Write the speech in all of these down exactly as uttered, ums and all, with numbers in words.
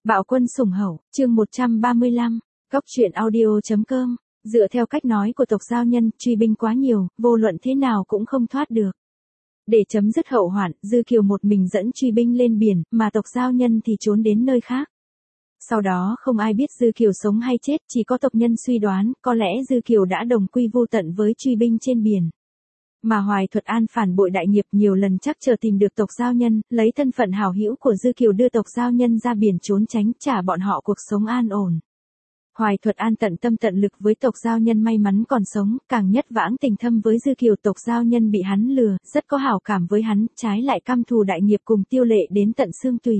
Bạo quân sủng hậu, chương một trăm ba mươi lăm, Góc truyện audio.com, dựa theo cách nói của tộc Giao Nhân, truy binh quá nhiều, vô luận thế nào cũng không thoát được. Để chấm dứt hậu hoạn, Dư Kiều một mình dẫn truy binh lên biển, mà tộc Giao Nhân thì trốn đến nơi khác. Sau đó không ai biết Dư Kiều sống hay chết, chỉ có tộc nhân suy đoán, có lẽ Dư Kiều đã đồng quy vu tận với truy binh trên biển. Mà Hoài Thuật An phản bội đại nghiệp nhiều lần chắc chờ tìm được tộc Giao Nhân, lấy thân phận hảo hữu của Dư Kiều đưa tộc Giao Nhân ra biển trốn tránh, trả bọn họ cuộc sống an ổn. Hoài Thuật An tận tâm tận lực với tộc Giao Nhân may mắn còn sống, càng nhất vãng tình thâm với Dư Kiều. Tộc Giao Nhân bị hắn lừa, rất có hảo cảm với hắn, trái lại căm thù đại nghiệp cùng Tiêu Lệ đến tận xương tùy.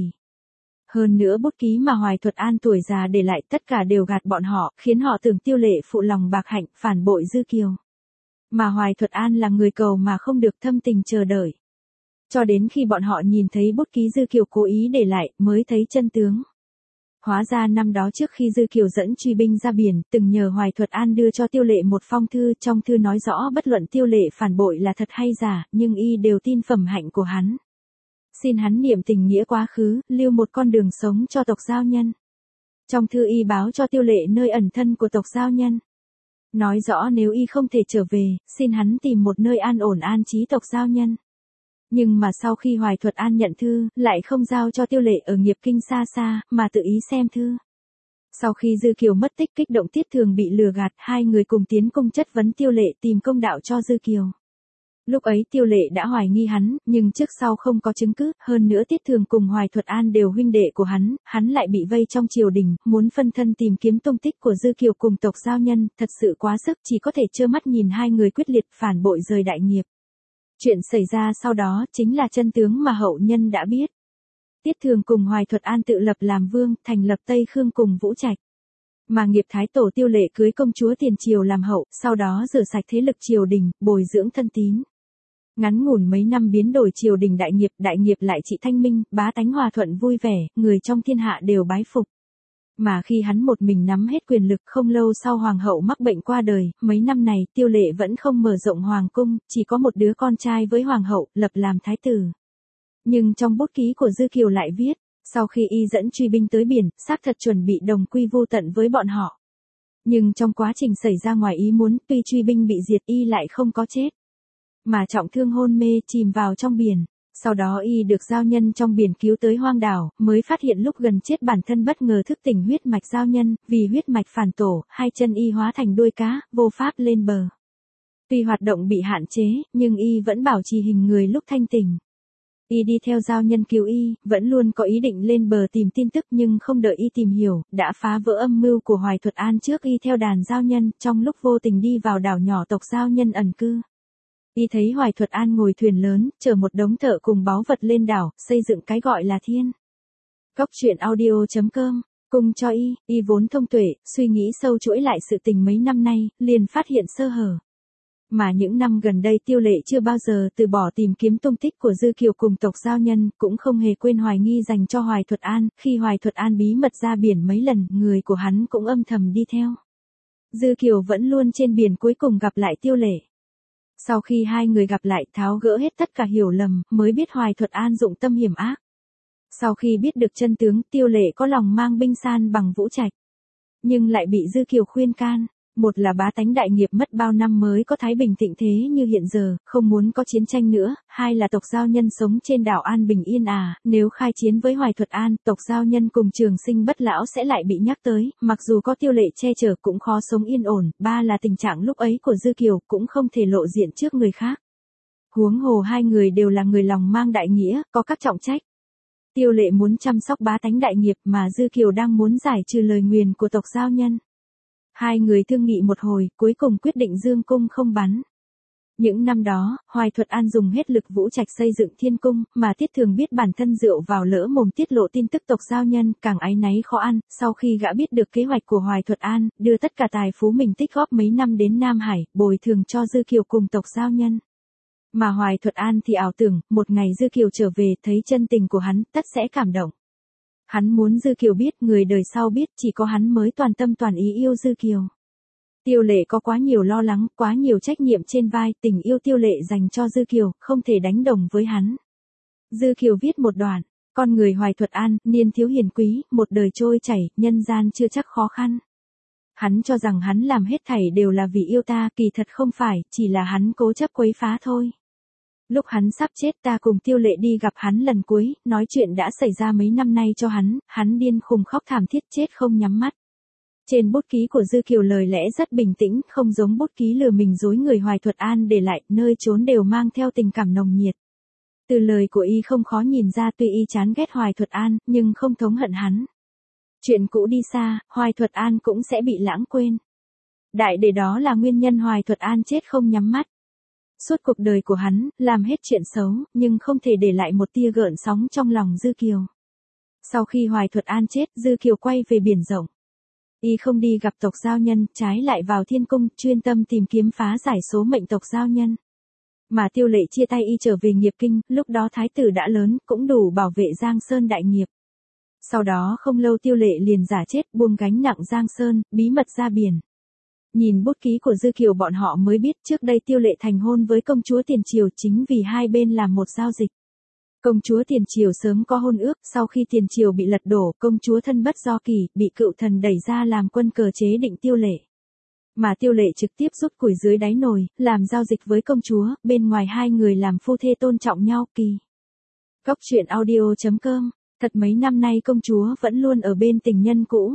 Hơn nữa bút ký mà Hoài Thuật An tuổi già để lại tất cả đều gạt bọn họ, khiến họ tưởng Tiêu Lệ phụ lòng bạc hạnh, phản bội Dư Kiều. Mà Hoài Thuật An là người cầu mà không được, thâm tình chờ đợi. Cho đến khi bọn họ nhìn thấy bút ký Dư Kiều cố ý để lại, mới thấy chân tướng. Hóa ra năm đó trước khi Dư Kiều dẫn truy binh ra biển, từng nhờ Hoài Thuật An đưa cho Tiêu Lệ một phong thư, trong thư nói rõ bất luận Tiêu Lệ phản bội là thật hay giả, nhưng y đều tin phẩm hạnh của hắn. Xin hắn niệm tình nghĩa quá khứ, lưu một con đường sống cho tộc Giao Nhân. Trong thư y báo cho Tiêu Lệ nơi ẩn thân của tộc Giao Nhân. Nói rõ nếu y không thể trở về, xin hắn tìm một nơi an ổn an trí tộc Giao Nhân. Nhưng mà sau khi Hoài Thuật An nhận thư, lại không giao cho Tiêu Lệ ở nghiệp kinh xa xa, mà tự ý xem thư. Sau khi Dư Kiều mất tích, kích động Tiết Thường bị lừa gạt, hai người cùng tiến cung chất vấn Tiêu Lệ, tìm công đạo cho Dư Kiều. Lúc ấy Tiêu Lệ đã hoài nghi hắn, nhưng trước sau không có chứng cứ, hơn nữa Tiết Thường cùng Hoài Thuật An đều huynh đệ của hắn, hắn lại bị vây trong triều đình, muốn phân thân tìm kiếm tung tích của Dư Kiều cùng tộc Giao Nhân, thật sự quá sức, chỉ có thể trơ mắt nhìn hai người quyết liệt phản bội rời đại nghiệp. Chuyện xảy ra sau đó chính là chân tướng mà hậu nhân đã biết. Tiết Thường cùng Hoài Thuật An tự lập làm vương, thành lập Tây Khương cùng Vũ Trạch. Mà nghiệp thái tổ Tiêu Lệ cưới công chúa tiền triều làm hậu, sau đó rửa sạch thế lực triều đình, bồi dưỡng thân tín. Ngắn ngủn mấy năm biến đổi triều đình đại nghiệp, đại nghiệp lại trị thanh minh, bá tánh hòa thuận vui vẻ, người trong thiên hạ đều bái phục. Mà khi hắn một mình nắm hết quyền lực, không lâu sau hoàng hậu mắc bệnh qua đời, mấy năm này Tiêu Lệ vẫn không mở rộng hoàng cung, chỉ có một đứa con trai với hoàng hậu, lập làm thái tử. Nhưng trong bút ký của Dư Kiều lại viết, sau khi y dẫn truy binh tới biển, xác thật chuẩn bị đồng quy vu tận với bọn họ. Nhưng trong quá trình xảy ra ngoài ý muốn, tuy truy binh bị diệt y lại không có chết, mà trọng thương hôn mê chìm vào trong biển. Sau đó y được Giao Nhân trong biển cứu tới hoang đảo, mới phát hiện lúc gần chết bản thân bất ngờ thức tỉnh huyết mạch Giao Nhân, vì huyết mạch phản tổ, hai chân y hóa thành đuôi cá, vô pháp lên bờ. Tuy hoạt động bị hạn chế, nhưng y vẫn bảo trì hình người lúc thanh tỉnh. Y đi theo Giao Nhân cứu y, vẫn luôn có ý định lên bờ tìm tin tức, nhưng không đợi y tìm hiểu, đã phá vỡ âm mưu của Hoài Thuật An trước y theo đàn Giao Nhân, trong lúc vô tình đi vào đảo nhỏ tộc Giao Nhân ẩn cư. Y thấy Hoài Thuật An ngồi thuyền lớn, chở một đống thợ cùng báu vật lên đảo, xây dựng cái gọi là thiên. Góc truyện audio.com, cùng cho y, y vốn thông tuệ, suy nghĩ sâu chuỗi lại sự tình mấy năm nay, liền phát hiện sơ hở. Mà những năm gần đây Tiêu Lệ chưa bao giờ từ bỏ tìm kiếm tung tích của Dư Kiều cùng tộc Giao Nhân, cũng không hề quên hoài nghi dành cho Hoài Thuật An, khi Hoài Thuật An bí mật ra biển mấy lần, người của hắn cũng âm thầm đi theo. Dư Kiều vẫn luôn trên biển, cuối cùng gặp lại Tiêu Lệ. Sau khi hai người gặp lại, tháo gỡ hết tất cả hiểu lầm, mới biết Hoài Thuật An dụng tâm hiểm ác. Sau khi biết được chân tướng, Tiêu Lệ có lòng mang binh san bằng Vũ Trạch, nhưng lại bị Dư Kiều khuyên can. Một là bá tánh đại nghiệp mất bao năm mới có thái bình thịnh thế như hiện giờ, không muốn có chiến tranh nữa. Hai là tộc Giao Nhân sống trên đảo an bình yên à, nếu khai chiến với Hoài Thuật An, tộc Giao Nhân cùng Trường Sinh Bất Lão sẽ lại bị nhắc tới, mặc dù có Tiêu Lệ che chở cũng khó sống yên ổn. Ba là tình trạng lúc ấy của Dư Kiều cũng không thể lộ diện trước người khác. Huống hồ hai người đều là người lòng mang đại nghĩa, có các trọng trách. Tiêu Lệ muốn chăm sóc bá tánh đại nghiệp, mà Dư Kiều đang muốn giải trừ lời nguyền của tộc Giao Nhân. Hai người thương nghị một hồi, cuối cùng quyết định dương cung không bắn. Những năm đó, Hoài Thuật An dùng hết lực Vũ Trạch xây dựng thiên cung, mà Tiết Thường biết bản thân rượu vào lỡ mồm tiết lộ tin tức tộc Giao Nhân, càng áy náy khó ăn. Sau khi gã biết được kế hoạch của Hoài Thuật An, đưa tất cả tài phú mình tích góp mấy năm đến Nam Hải, bồi thường cho Dư Kiều cùng tộc Giao Nhân. Mà Hoài Thuật An thì ảo tưởng, một ngày Dư Kiều trở về, thấy chân tình của hắn, tất sẽ cảm động. Hắn muốn Dư Kiều biết, người đời sau biết, chỉ có hắn mới toàn tâm toàn ý yêu Dư Kiều. Tiêu Lệ có quá nhiều lo lắng, quá nhiều trách nhiệm trên vai, tình yêu Tiêu Lệ dành cho Dư Kiều, không thể đánh đồng với hắn. Dư Kiều viết một đoạn, Con người Hoài Thuật An, niên thiếu hiền quý, một đời trôi chảy, nhân gian chưa chắc khó khăn. Hắn cho rằng hắn làm hết thảy đều là vì yêu ta, kỳ thật không phải, chỉ là hắn cố chấp quấy phá thôi. Lúc hắn sắp chết ta cùng Tiêu Lệ đi gặp hắn lần cuối, nói chuyện đã xảy ra mấy năm nay cho hắn, hắn điên khùng khóc thảm thiết chết không nhắm mắt. Trên bút ký của Dư Kiều lời lẽ rất bình tĩnh, không giống bút ký lừa mình dối người Hoài Thuật An để lại, nơi trốn đều mang theo tình cảm nồng nhiệt. Từ lời của y không khó nhìn ra tuy y chán ghét Hoài Thuật An, nhưng không thống hận hắn. Chuyện cũ đi xa, Hoài Thuật An cũng sẽ bị lãng quên. Đại để đó là nguyên nhân Hoài Thuật An chết không nhắm mắt. Suốt cuộc đời của hắn, làm hết chuyện xấu, nhưng không thể để lại một tia gợn sóng trong lòng Dư Kiều. Sau khi Hoài Thuật An chết, Dư Kiều quay về biển rộng. Y không đi gặp tộc giao nhân, trái lại vào thiên cung, chuyên tâm tìm kiếm phá giải số mệnh tộc giao nhân. Mà Tiêu Lệ chia tay y trở về nghiệp kinh, lúc đó thái tử đã lớn, cũng đủ bảo vệ Giang Sơn đại nghiệp. Sau đó không lâu Tiêu Lệ liền giả chết, buông gánh nặng Giang Sơn, bí mật ra biển. Nhìn bút ký của Dư Kiều bọn họ mới biết trước đây Tiêu Lệ thành hôn với công chúa Tiền Triều chính vì hai bên làm một giao dịch. Công chúa Tiền Triều sớm có hôn ước, sau khi Tiền Triều bị lật đổ, công chúa thân bất do kỳ, bị cựu thần đẩy ra làm quân cờ chế định Tiêu Lệ. Mà Tiêu Lệ trực tiếp rút củi dưới đáy nồi, làm giao dịch với công chúa, bên ngoài hai người làm phu thê tôn trọng nhau kỳ. Góc truyện audio chấm com, thật mấy năm nay công chúa vẫn luôn ở bên tình nhân cũ.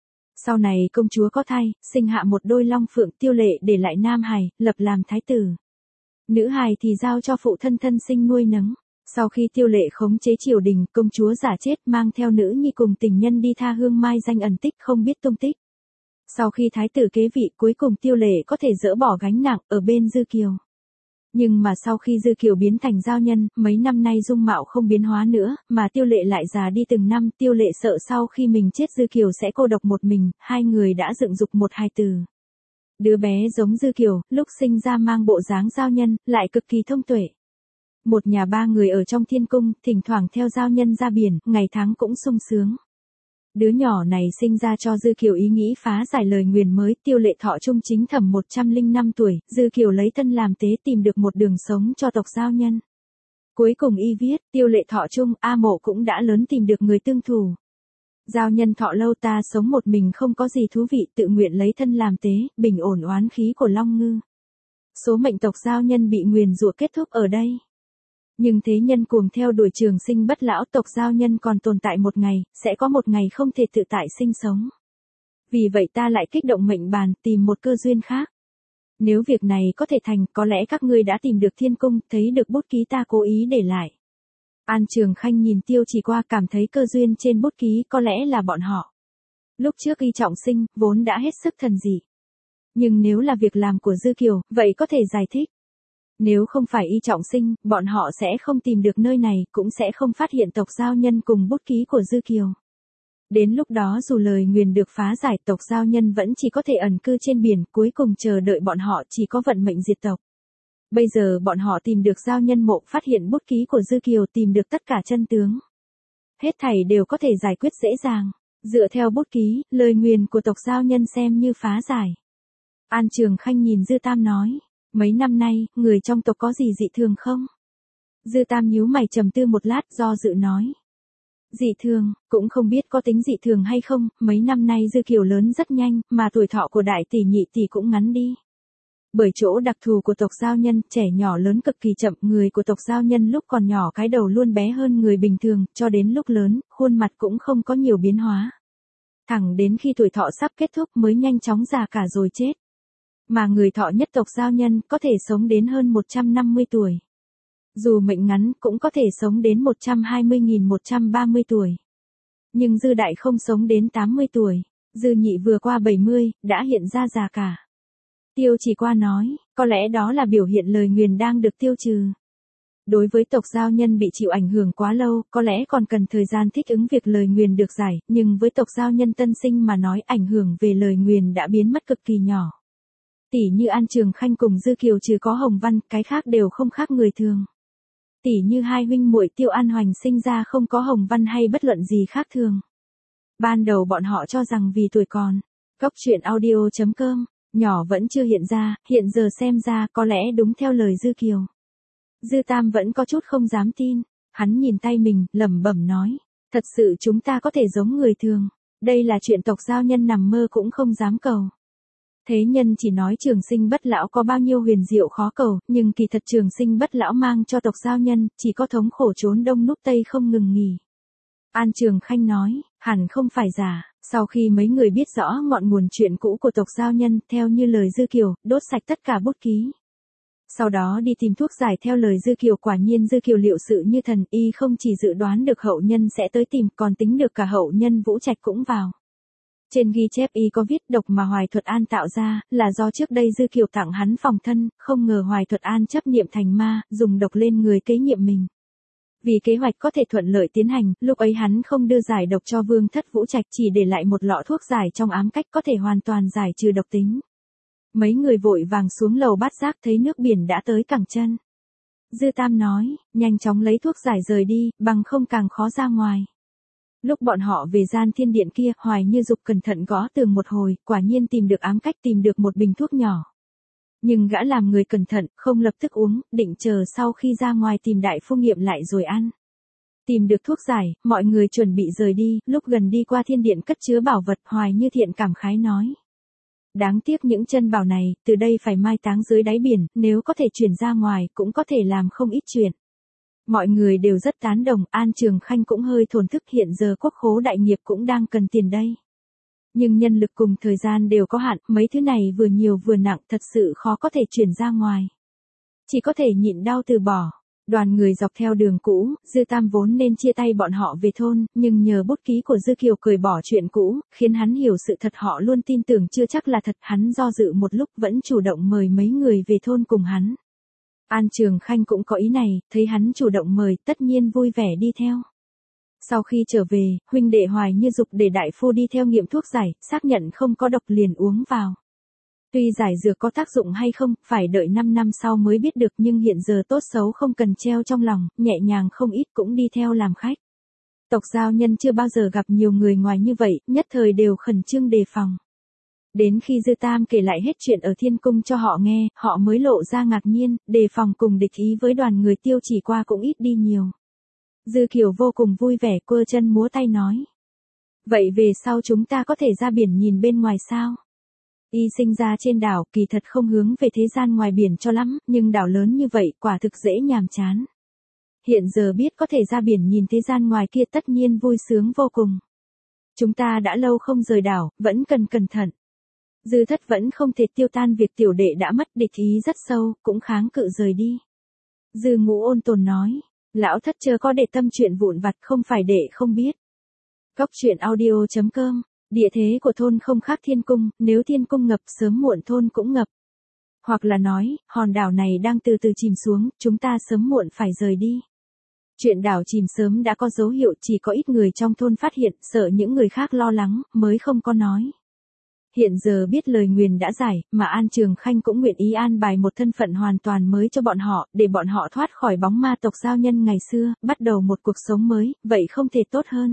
Sau này công chúa có thai, sinh hạ một đôi long phượng, Tiêu Lệ để lại nam hài, lập làm thái tử. Nữ hài thì giao cho phụ thân thân sinh nuôi nấng. Sau khi Tiêu Lệ khống chế triều đình, công chúa giả chết mang theo nữ nhi cùng tình nhân đi tha hương mai danh ẩn tích không biết tung tích. Sau khi thái tử kế vị cuối cùng Tiêu Lệ có thể dỡ bỏ gánh nặng ở bên Dư Kiều. Nhưng mà sau khi Dư Kiều biến thành giao nhân, mấy năm nay dung mạo không biến hóa nữa, mà Tiêu Lệ lại già đi từng năm, Tiêu Lệ sợ sau khi mình chết Dư Kiều sẽ cô độc một mình, hai người đã dựng dục một hài tử. Đứa bé giống Dư Kiều, lúc sinh ra mang bộ dáng giao nhân, lại cực kỳ thông tuệ. Một nhà ba người ở trong thiên cung, thỉnh thoảng theo giao nhân ra biển, ngày tháng cũng sung sướng. Đứa nhỏ này sinh ra cho Dư Kiều ý nghĩ phá giải lời nguyền mới, Tiêu Lệ thọ trung chính thẩm một trăm lẻ năm tuổi, Dư Kiều lấy thân làm tế tìm được một đường sống cho tộc giao nhân. Cuối cùng y viết, Tiêu Lệ thọ trung, A Mộ cũng đã lớn tìm được người tương thù. Giao nhân thọ lâu ta sống một mình không có gì thú vị, tự nguyện lấy thân làm tế, bình ổn oán khí của Long Ngư. Số mệnh tộc giao nhân bị nguyền rủa kết thúc ở đây. Nhưng thế nhân cuồng theo đuổi trường sinh bất lão, tộc giao nhân còn tồn tại một ngày, sẽ có một ngày không thể tự tại sinh sống. Vì vậy ta lại kích động mệnh bàn, tìm một cơ duyên khác. Nếu việc này có thể thành, có lẽ các ngươi đã tìm được thiên cung, thấy được bút ký ta cố ý để lại. An Trường Khanh nhìn Tiêu Chỉ qua cảm thấy cơ duyên trên bút ký có lẽ là bọn họ. Lúc trước y trọng sinh, vốn đã hết sức thần dị. Nhưng nếu là việc làm của Dư Kiều, vậy có thể giải thích. Nếu không phải y trọng sinh, bọn họ sẽ không tìm được nơi này, cũng sẽ không phát hiện tộc giao nhân cùng bút ký của Dư Kiều. Đến lúc đó dù lời nguyền được phá giải, tộc giao nhân vẫn chỉ có thể ẩn cư trên biển, cuối cùng chờ đợi bọn họ chỉ có vận mệnh diệt tộc. Bây giờ bọn họ tìm được giao nhân mộ, phát hiện bút ký của Dư Kiều, tìm được tất cả chân tướng. Hết thảy đều có thể giải quyết dễ dàng. Dựa theo bút ký, lời nguyền của tộc giao nhân xem như phá giải. An Trường Khanh nhìn Dư Tam nói. Mấy năm nay, người trong tộc có gì dị thường không? Dư Tam nhíu mày trầm tư một lát, do dự nói. Dị thường, cũng không biết có tính dị thường hay không, mấy năm nay Dư Kiều lớn rất nhanh, mà tuổi thọ của đại tỷ nhị tỷ cũng ngắn đi. Bởi chỗ đặc thù của tộc giao nhân, trẻ nhỏ lớn cực kỳ chậm, người của tộc giao nhân lúc còn nhỏ cái đầu luôn bé hơn người bình thường, cho đến lúc lớn, khuôn mặt cũng không có nhiều biến hóa. Thẳng đến khi tuổi thọ sắp kết thúc mới nhanh chóng già cả rồi chết. Mà người thọ nhất tộc giao nhân có thể sống đến hơn một trăm năm mươi tuổi. Dù mệnh ngắn cũng có thể sống đến một trăm hai mươi nghìn một trăm ba mươi tuổi. Nhưng Dư Đại không sống đến tám mươi tuổi. Dư Nhị vừa qua bảy mươi, đã hiện ra già cả. Tiêu Chỉ qua nói, có lẽ đó là biểu hiện lời nguyền đang được tiêu trừ. Đối với tộc giao nhân bị chịu ảnh hưởng quá lâu, có lẽ còn cần thời gian thích ứng việc lời nguyền được giải, nhưng với tộc giao nhân tân sinh mà nói ảnh hưởng về lời nguyền đã biến mất cực kỳ nhỏ. Tỷ như An Trường Khanh cùng Dư Kiều trừ có Hồng Văn, cái khác đều không khác người thường. Tỷ như hai huynh muội Tiêu An Hoành sinh ra không có Hồng Văn hay bất luận gì khác thường. Ban đầu bọn họ cho rằng vì tuổi còn. Góc truyện audio chấm com, nhỏ vẫn chưa hiện ra, hiện giờ xem ra có lẽ đúng theo lời Dư Kiều. Dư Tam vẫn có chút không dám tin. Hắn nhìn tay mình, lẩm bẩm nói. Thật sự chúng ta có thể giống người thường. Đây là chuyện tộc giao nhân nằm mơ cũng không dám cầu. Thế nhân chỉ nói trường sinh bất lão có bao nhiêu huyền diệu khó cầu, nhưng kỳ thật trường sinh bất lão mang cho tộc giao nhân, chỉ có thống khổ trốn đông núp tây không ngừng nghỉ. An Trường Khanh nói, hẳn không phải giả, sau khi mấy người biết rõ ngọn nguồn chuyện cũ của tộc giao nhân, theo như lời Dư Kiều, đốt sạch tất cả bút ký. Sau đó đi tìm thuốc giải theo lời Dư Kiều, quả nhiên Dư Kiều liệu sự như thần, y không chỉ dự đoán được hậu nhân sẽ tới tìm, còn tính được cả hậu nhân Vũ Trạch cũng vào. Trên ghi chép y có viết độc mà Hoài Thuật An tạo ra, là do trước đây Dư Kiều tặng hắn phòng thân, không ngờ Hoài Thuật An chấp niệm thành ma, dùng độc lên người kế nhiệm mình. Vì kế hoạch có thể thuận lợi tiến hành, lúc ấy hắn không đưa giải độc cho Vương Thất Vũ Trạch, chỉ để lại một lọ thuốc giải trong ám cách có thể hoàn toàn giải trừ độc tính. Mấy người vội vàng xuống lầu bát giác thấy nước biển đã tới cẳng chân. Dư Tam nói, nhanh chóng lấy thuốc giải rời đi, bằng không càng khó ra ngoài. Lúc bọn họ về gian thiên điện kia, Hoài Như Dục cẩn thận gõ tường một hồi, quả nhiên tìm được ám cách, tìm được một bình thuốc nhỏ. Nhưng gã làm người cẩn thận, không lập tức uống, định chờ sau khi ra ngoài tìm đại phu nghiệm lại rồi ăn. Tìm được thuốc giải, mọi người chuẩn bị rời đi, lúc gần đi qua thiên điện cất chứa bảo vật, Hoài Như Thiện cảm khái nói. Đáng tiếc những chân bảo này, từ đây phải mai táng dưới đáy biển, nếu có thể chuyển ra ngoài, cũng có thể làm không ít chuyện. Mọi người đều rất tán đồng, An Trường Khanh cũng hơi thổn thức, hiện giờ quốc khố đại nghiệp cũng đang cần tiền đây. Nhưng nhân lực cùng thời gian đều có hạn, mấy thứ này vừa nhiều vừa nặng, thật sự khó có thể chuyển ra ngoài. Chỉ có thể nhịn đau từ bỏ. Đoàn người dọc theo đường cũ, Dư Tam vốn nên chia tay bọn họ về thôn, nhưng nhờ bút ký của Dư Kiều cởi bỏ chuyện cũ, khiến hắn hiểu sự thật, họ luôn tin tưởng chưa chắc là thật, hắn do dự một lúc vẫn chủ động mời mấy người về thôn cùng hắn. An Trường Khanh cũng có ý này, thấy hắn chủ động mời, tất nhiên vui vẻ đi theo. Sau khi trở về, huynh đệ Hoài Như Dục để đại phu đi theo nghiệm thuốc giải, xác nhận không có độc liền uống vào. Tuy giải dược có tác dụng hay không, phải đợi năm năm sau mới biết được, nhưng hiện giờ tốt xấu không cần treo trong lòng, nhẹ nhàng không ít cũng đi theo làm khách. Tộc giao nhân chưa bao giờ gặp nhiều người ngoài như vậy, nhất thời đều khẩn trương đề phòng. Đến khi Dư Tam kể lại hết chuyện ở thiên cung cho họ nghe, họ mới lộ ra ngạc nhiên, đề phòng cùng địch ý với đoàn người Tiêu Chỉ Qua cũng ít đi nhiều. Dư Kiều vô cùng vui vẻ, quơ chân múa tay nói. Vậy về sau chúng ta có thể ra biển nhìn bên ngoài sao? Y sinh ra trên đảo, kỳ thật không hướng về thế gian ngoài biển cho lắm, nhưng đảo lớn như vậy, quả thực dễ nhàm chán. Hiện giờ biết có thể ra biển nhìn thế gian ngoài kia tất nhiên vui sướng vô cùng. Chúng ta đã lâu không rời đảo, vẫn cần cẩn thận. Dư Thất vẫn không thể tiêu tan việc tiểu đệ đã mất, địch ý rất sâu, cũng kháng cự rời đi. Dư Ngũ ôn tồn nói, lão Thất chớ có để tâm chuyện vụn vặt, không phải để không biết. Góc truyện audio chấm com. Địa thế của thôn không khác thiên cung, nếu thiên cung ngập sớm muộn thôn cũng ngập. Hoặc là nói, hòn đảo này đang từ từ chìm xuống, chúng ta sớm muộn phải rời đi. Chuyện đảo chìm sớm đã có dấu hiệu, chỉ có ít người trong thôn phát hiện, sợ những người khác lo lắng, mới không có nói. Hiện giờ biết lời nguyền đã giải, mà An Trường Khanh cũng nguyện ý an bài một thân phận hoàn toàn mới cho bọn họ, để bọn họ thoát khỏi bóng ma tộc giao nhân ngày xưa, bắt đầu một cuộc sống mới, vậy không thể tốt hơn.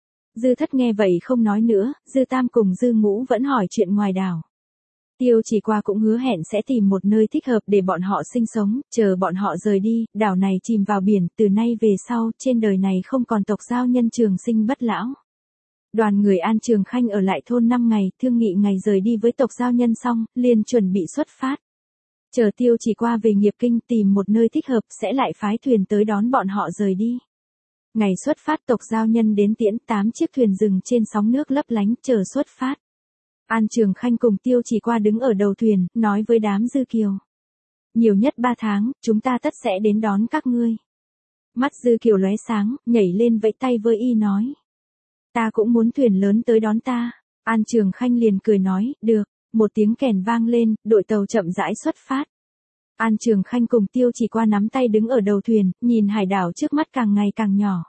Dư Thất nghe vậy không nói nữa, Dư Tam cùng Dư Ngũ vẫn hỏi chuyện ngoài đảo. Tiêu Chỉ Qua cũng hứa hẹn sẽ tìm một nơi thích hợp để bọn họ sinh sống, chờ bọn họ rời đi, đảo này chìm vào biển, từ nay về sau, trên đời này không còn tộc giao nhân trường sinh bất lão. Đoàn người An Trường Khanh ở lại thôn năm ngày, thương nghị ngày rời đi với tộc giao nhân xong, liền chuẩn bị xuất phát. Chờ Tiêu Chỉ Qua về nghiệp kinh tìm một nơi thích hợp sẽ lại phái thuyền tới đón bọn họ rời đi. Ngày xuất phát tộc giao nhân đến tiễn, tám chiếc thuyền dừng trên sóng nước lấp lánh, chờ xuất phát. An Trường Khanh cùng Tiêu Chỉ Qua đứng ở đầu thuyền, nói với đám Dư Kiều. Nhiều nhất ba tháng, chúng ta tất sẽ đến đón các ngươi. Mắt Dư Kiều lóe sáng, nhảy lên vẫy tay với y nói. Ta cũng muốn thuyền lớn tới đón ta. An Trường Khanh liền cười nói, được. Một tiếng kèn vang lên, đội tàu chậm rãi xuất phát. An Trường Khanh cùng Tiêu Chỉ Qua nắm tay đứng ở đầu thuyền, nhìn hải đảo trước mắt càng ngày càng nhỏ.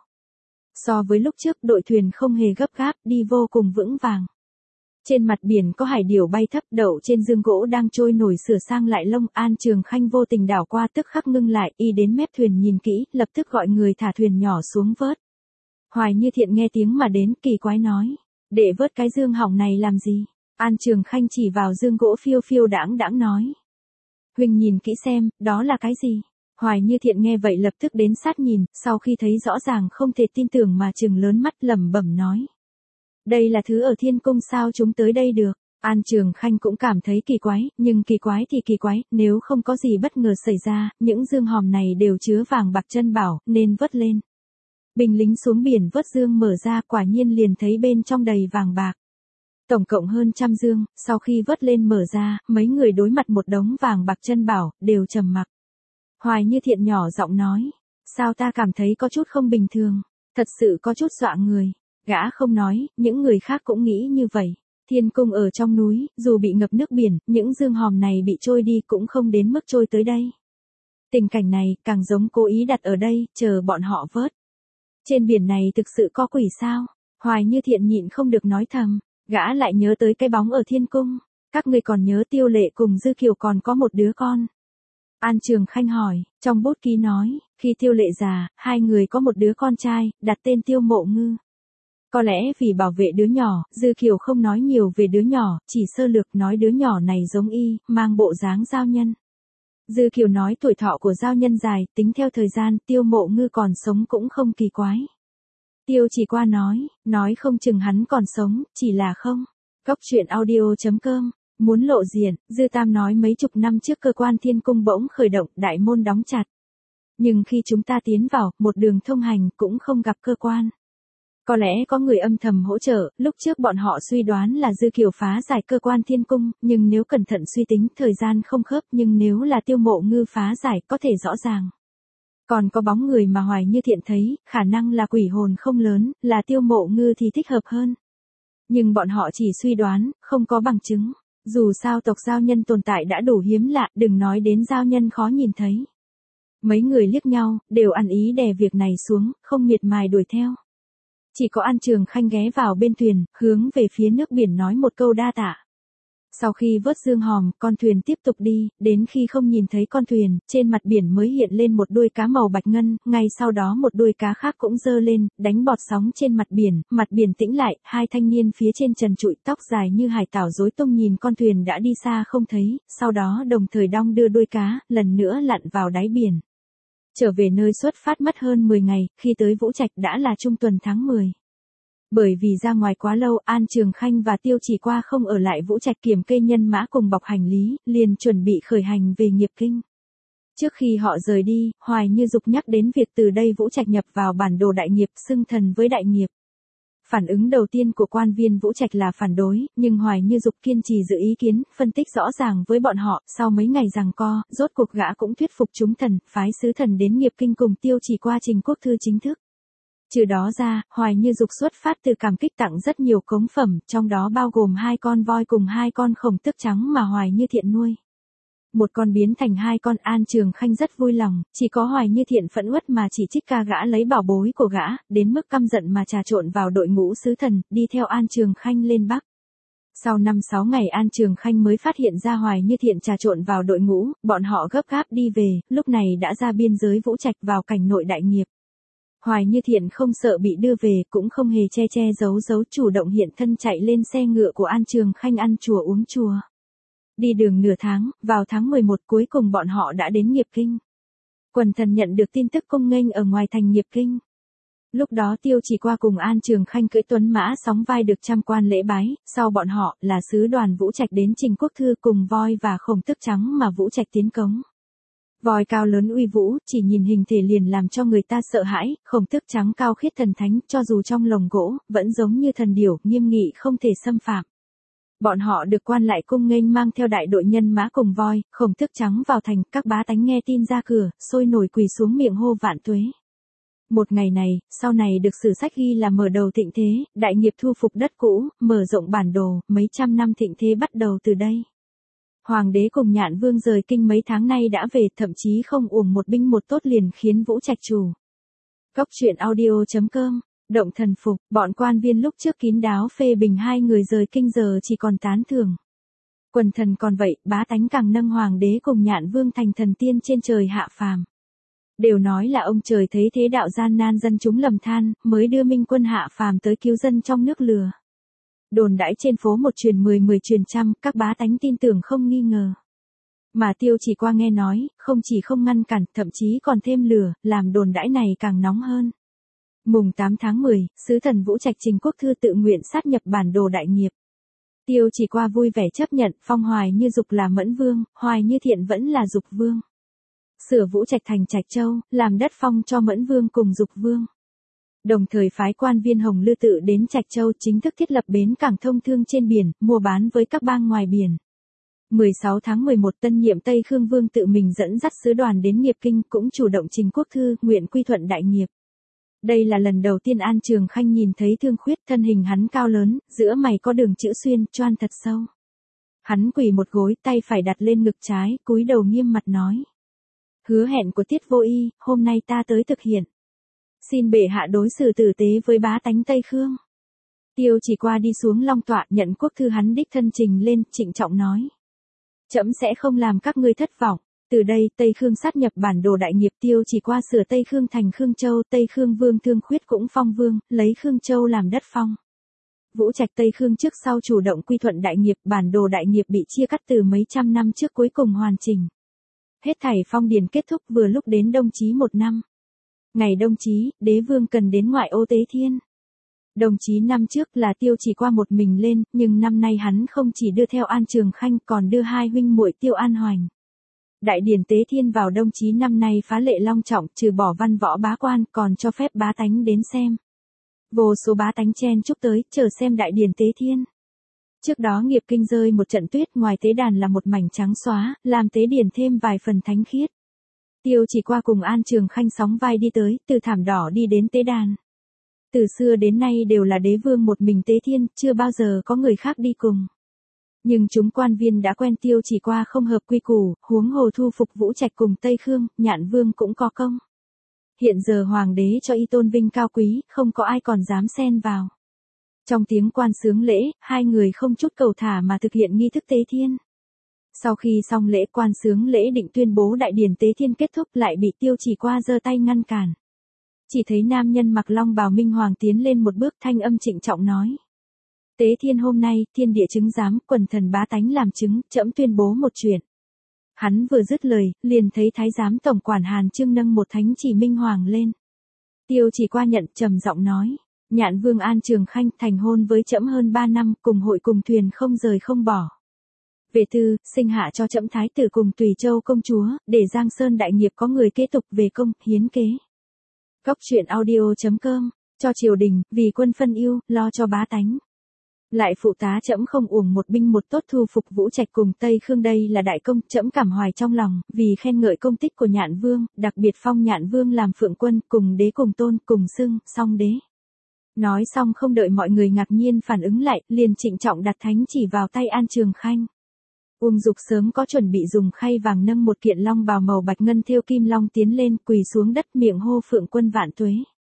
So với lúc trước, đội thuyền không hề gấp gáp, đi vô cùng vững vàng. Trên mặt biển có hải điểu bay thấp đậu trên giường gỗ đang trôi nổi sửa sang lại lông. An Trường Khanh vô tình đảo qua tức khắc ngưng lại, y đến mép thuyền nhìn kỹ, lập tức gọi người thả thuyền nhỏ xuống vớt. Hoài Như Thiện nghe tiếng mà đến, kỳ quái nói, để vớt cái dương hỏng này làm gì? An Trường Khanh chỉ vào dương gỗ phiêu phiêu đãng đãng nói. Huynh nhìn kỹ xem, đó là cái gì? Hoài Như Thiện nghe vậy lập tức đến sát nhìn, sau khi thấy rõ ràng không thể tin tưởng mà trừng lớn mắt lẩm bẩm nói. Đây là thứ ở thiên cung sao chúng tới đây được? An Trường Khanh cũng cảm thấy kỳ quái, nhưng kỳ quái thì kỳ quái, nếu không có gì bất ngờ xảy ra, những dương hòm này đều chứa vàng bạc chân bảo, nên vớt lên. Binh lính xuống biển vớt dương mở ra, quả nhiên liền thấy bên trong đầy vàng bạc. Tổng cộng hơn trăm dương, sau khi vớt lên mở ra, mấy người đối mặt một đống vàng bạc chân bảo, đều trầm mặc. Hoài Như Thiện nhỏ giọng nói, sao ta cảm thấy có chút không bình thường, thật sự có chút dọa người. Gã không nói, những người khác cũng nghĩ như vậy. Thiên cung ở trong núi, dù bị ngập nước biển, những dương hòm này bị trôi đi cũng không đến mức trôi tới đây. Tình cảnh này, càng giống cố ý đặt ở đây, chờ bọn họ vớt. Trên biển này thực sự có quỷ sao? Hoài Như Thiện nhịn không được nói thầm, gã lại nhớ tới cái bóng ở thiên cung. Các ngươi còn nhớ Tiêu Lệ cùng Dư Kiều còn có một đứa con. An Trường Khanh hỏi, trong bút ký nói, khi Tiêu Lệ già, hai người có một đứa con trai, đặt tên Tiêu Mộ Ngư. Có lẽ vì bảo vệ đứa nhỏ, Dư Kiều không nói nhiều về đứa nhỏ, chỉ sơ lược nói đứa nhỏ này giống y, mang bộ dáng giao nhân. Dư Kiều nói tuổi thọ của giao nhân dài, tính theo thời gian, Tiêu Mộ Ngư còn sống cũng không kỳ quái. Tiêu Chỉ Qua nói, nói không chừng hắn còn sống, chỉ là không. Góc truyện audio chấm com, muốn lộ diện, Dư Tam nói mấy chục năm trước cơ quan thiên cung bỗng khởi động, đại môn đóng chặt. Nhưng khi chúng ta tiến vào, một đường thông hành cũng không gặp cơ quan. Có lẽ có người âm thầm hỗ trợ, lúc trước bọn họ suy đoán là Dư Kiều phá giải cơ quan thiên cung, nhưng nếu cẩn thận suy tính thời gian không khớp, nhưng nếu là Tiêu Mộ Ngư phá giải có thể rõ ràng. Còn có bóng người mà Hoài Như Thiện thấy, khả năng là quỷ hồn không lớn, là Tiêu Mộ Ngư thì thích hợp hơn. Nhưng bọn họ chỉ suy đoán, không có bằng chứng. Dù sao tộc giao nhân tồn tại đã đủ hiếm lạ, đừng nói đến giao nhân khó nhìn thấy. Mấy người liếc nhau, đều ăn ý đè việc này xuống, không miệt mài đuổi theo. Chỉ có An Trường Khanh ghé vào bên thuyền, hướng về phía nước biển nói một câu đa tạ. Sau khi vớt dương hòm, con thuyền tiếp tục đi, đến khi không nhìn thấy con thuyền, trên mặt biển mới hiện lên một đuôi cá màu bạch ngân, ngay sau đó một đuôi cá khác cũng dơ lên, đánh bọt sóng trên mặt biển, mặt biển tĩnh lại, hai thanh niên phía trên trần trụi tóc dài như hải tảo rối tung nhìn con thuyền đã đi xa không thấy, sau đó đồng thời đong đưa đuôi cá, lần nữa lặn vào đáy biển. Trở về nơi xuất phát mất hơn mười ngày, khi tới Vũ Trạch đã là trung tuần tháng mười. Bởi vì ra ngoài quá lâu, An Trường Khanh và Tiêu Chỉ Qua không ở lại Vũ Trạch kiểm kê nhân mã cùng bọc hành lý, liền chuẩn bị khởi hành về Nghiệp Kinh. Trước khi họ rời đi, Hoài Như Dục nhắc đến việc từ đây Vũ Trạch nhập vào bản đồ đại nghiệp, xưng thần với đại nghiệp. Phản ứng đầu tiên của quan viên Vũ Trạch là phản đối, nhưng Hoài Như Dục kiên trì giữ ý kiến, phân tích rõ ràng với bọn họ, sau mấy ngày giằng co, rốt cuộc gã cũng thuyết phục chúng thần, phái sứ thần đến Nghiệp Kinh cùng Tiêu Chỉ Qua trình quốc thư chính thức. Trừ đó ra, Hoài Như Dục xuất phát từ cảm kích tặng rất nhiều cống phẩm, trong đó bao gồm hai con voi cùng hai con khổng tước trắng mà Hoài Như Thiện nuôi. Một con biến thành hai con. An Trường Khanh rất vui lòng, chỉ có Hoài Như Thiện phẫn uất mà chỉ trích ca gã lấy bảo bối của gã, đến mức căm giận mà trà trộn vào đội ngũ sứ thần, đi theo An Trường Khanh lên Bắc. Sau năm sáu ngày An Trường Khanh mới phát hiện ra Hoài Như Thiện trà trộn vào đội ngũ, bọn họ gấp gáp đi về, lúc này đã ra biên giới Vũ Trạch vào cảnh nội đại nghiệp. Hoài Như Thiện không sợ bị đưa về, cũng không hề che che giấu giấu, chủ động hiện thân chạy lên xe ngựa của An Trường Khanh ăn chùa uống chùa. Đi đường nửa tháng, vào tháng mười một cuối cùng bọn họ đã đến Nghiệp Kinh. Quần thần nhận được tin tức cung nghênh ở ngoài thành Nghiệp Kinh. Lúc đó Tiêu Chỉ Qua cùng An Trường Khanh cưỡi tuấn mã sóng vai được trăm quan lễ bái, sau bọn họ là sứ đoàn Vũ Trạch đến trình quốc thư cùng voi và khổng tước trắng mà Vũ Trạch tiến cống. Voi cao lớn uy vũ, chỉ nhìn hình thể liền làm cho người ta sợ hãi, khổng tước trắng cao khiết thần thánh, cho dù trong lồng gỗ, vẫn giống như thần điểu, nghiêm nghị không thể xâm phạm. Bọn họ được quan lại cung nghênh mang theo đại đội nhân mã cùng voi, khổng tước trắng vào thành, các bá tánh nghe tin ra cửa, sôi nổi quỳ xuống miệng hô vạn tuế. Một ngày này, sau này được sử sách ghi là mở đầu thịnh thế, đại nghiệp thu phục đất cũ, mở rộng bản đồ, mấy trăm năm thịnh thế bắt đầu từ đây. Hoàng đế cùng Nhạn Vương rời kinh mấy tháng nay đã về, thậm chí không uổng một binh một tốt liền khiến Vũ Trạch chủ. Góc truyện audio chấm com, động thần phục, bọn quan viên lúc trước kín đáo phê bình hai người rời kinh giờ chỉ còn tán thưởng. Quần thần còn vậy, bá tánh càng nâng Hoàng đế cùng Nhạn Vương thành thần tiên trên trời hạ phàm. Đều nói là ông trời thấy thế đạo gian nan dân chúng lầm than, mới đưa minh quân hạ phàm tới cứu dân trong nước lừa. Đồn đãi trên phố một truyền mười mười truyền trăm, các bá tánh tin tưởng không nghi ngờ. Mà Tiêu Chỉ Qua nghe nói, không chỉ không ngăn cản, thậm chí còn thêm lửa, làm đồn đãi này càng nóng hơn. Mùng tám tháng mười, sứ thần Vũ Trạch trình quốc thư tự nguyện sát nhập bản đồ đại nghiệp. Tiêu Chỉ Qua vui vẻ chấp nhận, phong Hoài Như Dục là Mẫn Vương, Hoài Như Thiện vẫn là Dục Vương. Sửa Vũ Trạch thành Trạch Châu, làm đất phong cho Mẫn Vương cùng Dục Vương. Đồng thời phái quan viên Hồng Lư Tự đến Trạch Châu chính thức thiết lập bến cảng thông thương trên biển, mua bán với các bang ngoài biển. mười sáu tháng mười một tân nhiệm Tây Khương Vương tự mình dẫn dắt sứ đoàn đến Nghiệp Kinh cũng chủ động trình quốc thư, nguyện quy thuận đại nghiệp. Đây là lần đầu tiên An Trường Khanh nhìn thấy Thương Khuyết, thân hình hắn cao lớn, giữa mày có đường chữ xuyên, choan thật sâu. Hắn quỳ một gối, tay phải đặt lên ngực trái, cúi đầu nghiêm mặt nói. Hứa hẹn của Tiết Vô Y, hôm nay ta tới thực hiện. Xin bệ hạ đối xử tử tế với bá tánh Tây Khương. Tiêu Chỉ Qua đi xuống long tọa nhận quốc thư, hắn đích thân trình lên, trịnh trọng nói. Trẫm sẽ không làm các ngươi thất vọng. Từ đây, Tây Khương sát nhập bản đồ đại nghiệp. Tiêu Chỉ Qua sửa Tây Khương thành Khương Châu, Tây Khương Vương Thương Khuyết cũng phong vương, lấy Khương Châu làm đất phong. Vũ Trạch Tây Khương trước sau chủ động quy thuận đại nghiệp, bản đồ đại nghiệp bị chia cắt từ mấy trăm năm trước cuối cùng hoàn chỉnh. Hết thảy phong điền kết thúc vừa lúc đến Đông Chí một năm. Ngày Đông Chí, đế vương cần đến ngoại ô tế thiên. Đồng chí năm trước là Tiêu Chỉ Qua một mình lên, nhưng năm nay hắn không chỉ đưa theo An Trường Khanh còn đưa hai huynh muội Tiêu An Hoành. Đại điển tế thiên vào Đông Chí năm nay phá lệ long trọng, trừ bỏ văn võ bá quan còn cho phép bá tánh đến xem. Vô số bá tánh chen chúc tới, chờ xem đại điển tế thiên. Trước đó Nghiệp Kinh rơi một trận tuyết, ngoài tế đàn là một mảnh trắng xóa, làm tế điển thêm vài phần thánh khiết. Tiêu Chỉ Qua cùng An Trường Khanh sóng vai đi tới, từ thảm đỏ đi đến tế đàn. Từ xưa đến nay đều là đế vương một mình tế thiên, chưa bao giờ có người khác đi cùng. Nhưng chúng quan viên đã quen Tiêu Chỉ Qua không hợp quy củ, huống hồ thu phục Vũ Trạch cùng Tây Khương, Nhạn Vương cũng có công. Hiện giờ hoàng đế cho y tôn vinh cao quý, không có ai còn dám xen vào. Trong tiếng quan sướng lễ, hai người không chút cầu thả mà thực hiện nghi thức tế thiên. Sau khi xong lễ, quan sướng lễ định tuyên bố đại điển tế thiên kết thúc, lại bị Tiêu Chỉ Qua giơ tay ngăn cản. Chỉ thấy nam nhân mặc long bào minh hoàng tiến lên một bước, thanh âm trịnh trọng nói. Tế thiên hôm nay, thiên địa chứng giám, quần thần bá tánh làm chứng, trẫm tuyên bố một chuyện. Hắn vừa dứt lời, liền thấy thái giám tổng quản Hàn Trương nâng một thánh chỉ minh hoàng lên. Tiêu Chỉ Qua nhận, trầm giọng nói. Nhạn Vương An Trường Khanh thành hôn với trẫm hơn ba năm, cùng hội cùng thuyền không rời không bỏ. Về tư, sinh hạ cho trẫm thái tử cùng Tùy Châu công chúa, để Giang Sơn đại nghiệp có người kế tục về công, hiến kế. Góc truyện audio chấm com, cho triều đình, vì quân phân ưu, lo cho bá tánh. Lại phụ tá trẫm không uổng một binh một tốt thu phục Vũ Trạch cùng Tây Khương, đây là đại công, trẫm cảm hoài trong lòng, vì khen ngợi công tích của Nhạn Vương, đặc biệt phong Nhạn Vương làm phượng quân, cùng đế cùng tôn, cùng xưng, song đế. Nói xong không đợi mọi người ngạc nhiên phản ứng lại, liền trịnh trọng đặt thánh chỉ vào tay An Trường Khanh. Uông Dục sớm có chuẩn bị dùng khay vàng nâng một kiện long bào màu bạch ngân thêu kim long tiến lên, quỳ xuống đất miệng hô phượng quân vạn tuế.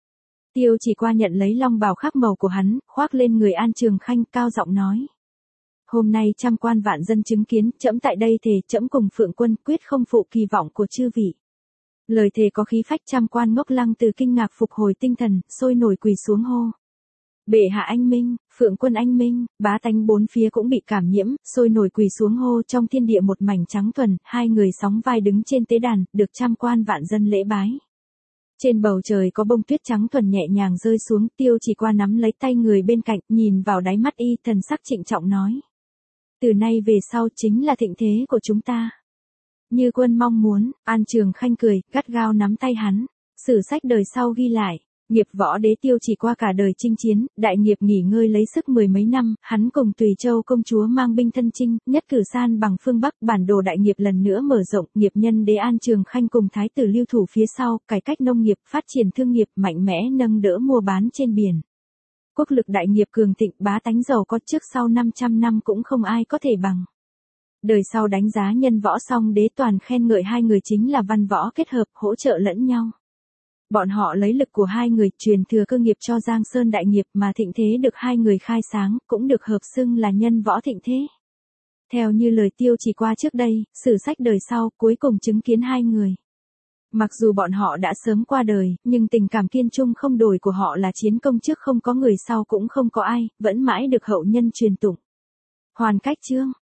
Tiêu Chỉ Qua nhận lấy long bào khác màu của hắn, khoác lên người An Trường Khanh, cao giọng nói. Hôm nay trăm quan vạn dân chứng kiến, trẫm tại đây thề, trẫm cùng phượng quân quyết không phụ kỳ vọng của chư vị. Lời thề có khí phách, trăm quan ngốc lăng từ kinh ngạc phục hồi tinh thần, sôi nổi quỳ xuống hô. Bệ hạ anh minh, phượng quân anh minh, bá tánh bốn phía cũng bị cảm nhiễm, sôi nổi quỳ xuống hô. Trong thiên địa một mảnh trắng thuần, hai người sóng vai đứng trên tế đàn, được trăm quan vạn dân lễ bái. Trên bầu trời có bông tuyết trắng thuần nhẹ nhàng rơi xuống, Tiêu Chỉ Qua nắm lấy tay người bên cạnh, nhìn vào đáy mắt y, thần sắc trịnh trọng nói. Từ nay về sau chính là thịnh thế của chúng ta. Như quân mong muốn, An Trường Khanh cười, gắt gao nắm tay hắn. Sử sách đời sau ghi lại. Nghiệp võ đế Tiêu Chỉ Qua cả đời chinh chiến, đại nghiệp nghỉ ngơi lấy sức mười mấy năm, hắn cùng Tùy Châu công chúa mang binh thân chinh, nhất cử san bằng phương Bắc, bản đồ đại nghiệp lần nữa mở rộng, nghiệp nhân đế An Trường Khanh cùng thái tử lưu thủ phía sau, cải cách nông nghiệp, phát triển thương nghiệp, mạnh mẽ nâng đỡ mua bán trên biển. Quốc lực đại nghiệp cường thịnh, bá tánh giàu có, trước sau năm trăm năm cũng không ai có thể bằng. Đời sau đánh giá nhân võ song đế toàn khen ngợi hai người chính là văn võ kết hợp, hỗ trợ lẫn nhau. Bọn họ lấy lực của hai người truyền thừa cơ nghiệp cho Giang Sơn đại nghiệp, mà thịnh thế được hai người khai sáng, cũng được hợp xưng là nhân võ thịnh thế. Theo như lời Tiêu Chỉ Qua trước đây, sử sách đời sau cuối cùng chứng kiến hai người. Mặc dù bọn họ đã sớm qua đời, nhưng tình cảm kiên trung không đổi của họ là chiến công trước không có người sau cũng không có ai, vẫn mãi được hậu nhân truyền tụng. Hoàn cách chương